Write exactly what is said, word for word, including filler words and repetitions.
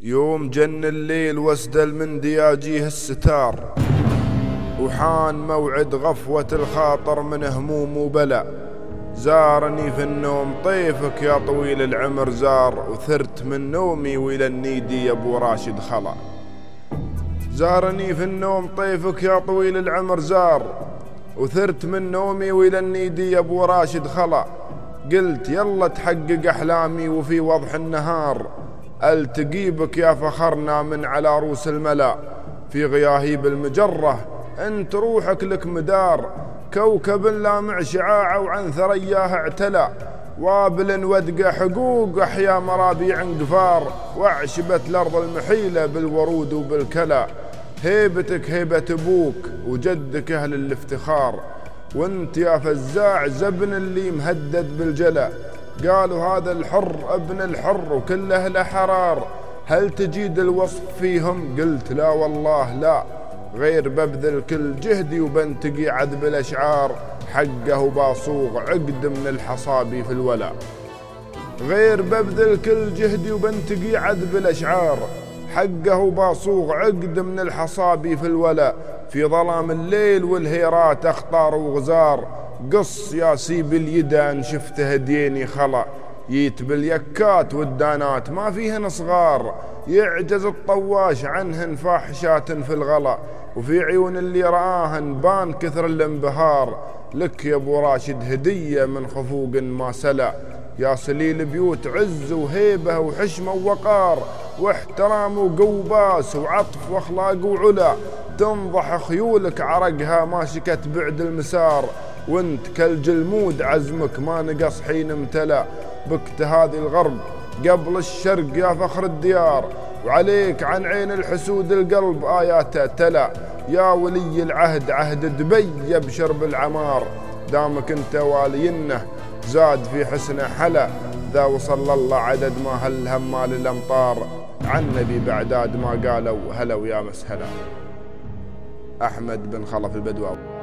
يوم جن الليل واسدل من دياجيه الستار، وحان موعد غفوة الخاطر من هموم وبلا. زارني في النوم طيفك يا طويل العمر زار، وثرت من نومي وإلى النيدي يا ابو راشد خلا. زارني في النوم طيفك يا طويل العمر زار، وثرت من نومي وإلى النيدي يا ابو راشد خلا. قلت يلا تحقق أحلامي وفي وضح النهار التقي بك يا فخرنا من على روس الملا. في غياهيب المجرة انت روحك لك مدار، كوكب لامع شعاعه وعن ثرياه اعتلى. وابل ودقى حقوق احيا مرابيع انقفار، واعشبت الارض المحيلة بالورود وبالكلا. هيبتك هيبة ابوك وجدك اهل الافتخار، وانت يا فزاع زبن اللي مهدد بالجلا. قالوا هذا الحر ابن الحر وكل اهله حرار، هل تجيد الوصف فيهم؟ قلت لا والله لا، غير ببذل كل جهدي وبنتقي عذب الاشعار. حقه باصوغ عقد من الحصابي في الولا، غير ببذل كل جهدي وبنتقي عذب الاشعار. حقه باصوغ عقد من الحصابي في الولا. في ظلام الليل والهيرات اخطار وغزار، قص يا سيب اليدا ان شفت هديني خلا. ييت باليكات والدانات ما فيهن صغار، يعجز الطواش عنهن فاحشات في الغلا. وفي عيون اللي رآهن بان كثر الانبهار، لك يا ابو راشد هدية من خفوق ما سلا. يا سليل بيوت عز وهيبة وحشمة ووقار، واحترام وقوباس وعطف واخلاق وعلا. تنضح خيولك عرقها ما شكت بعد المسار، وانت كالجلمود عزمك ما نقص حين امتلا. بكت هذه الغرب قبل الشرق يا فخر الديار، وعليك عن عين الحسود القلب آياته تلا. يا ولي العهد عهد دبي يبشر بالعمار، دامك انت والينه زاد في حسنه حلا. ذا وصلى الله عدد ما هل همال الامطار، عن نبي بعداد ما قالوا هلا ويا مسهلا. أحمد بن خلف البدواوي.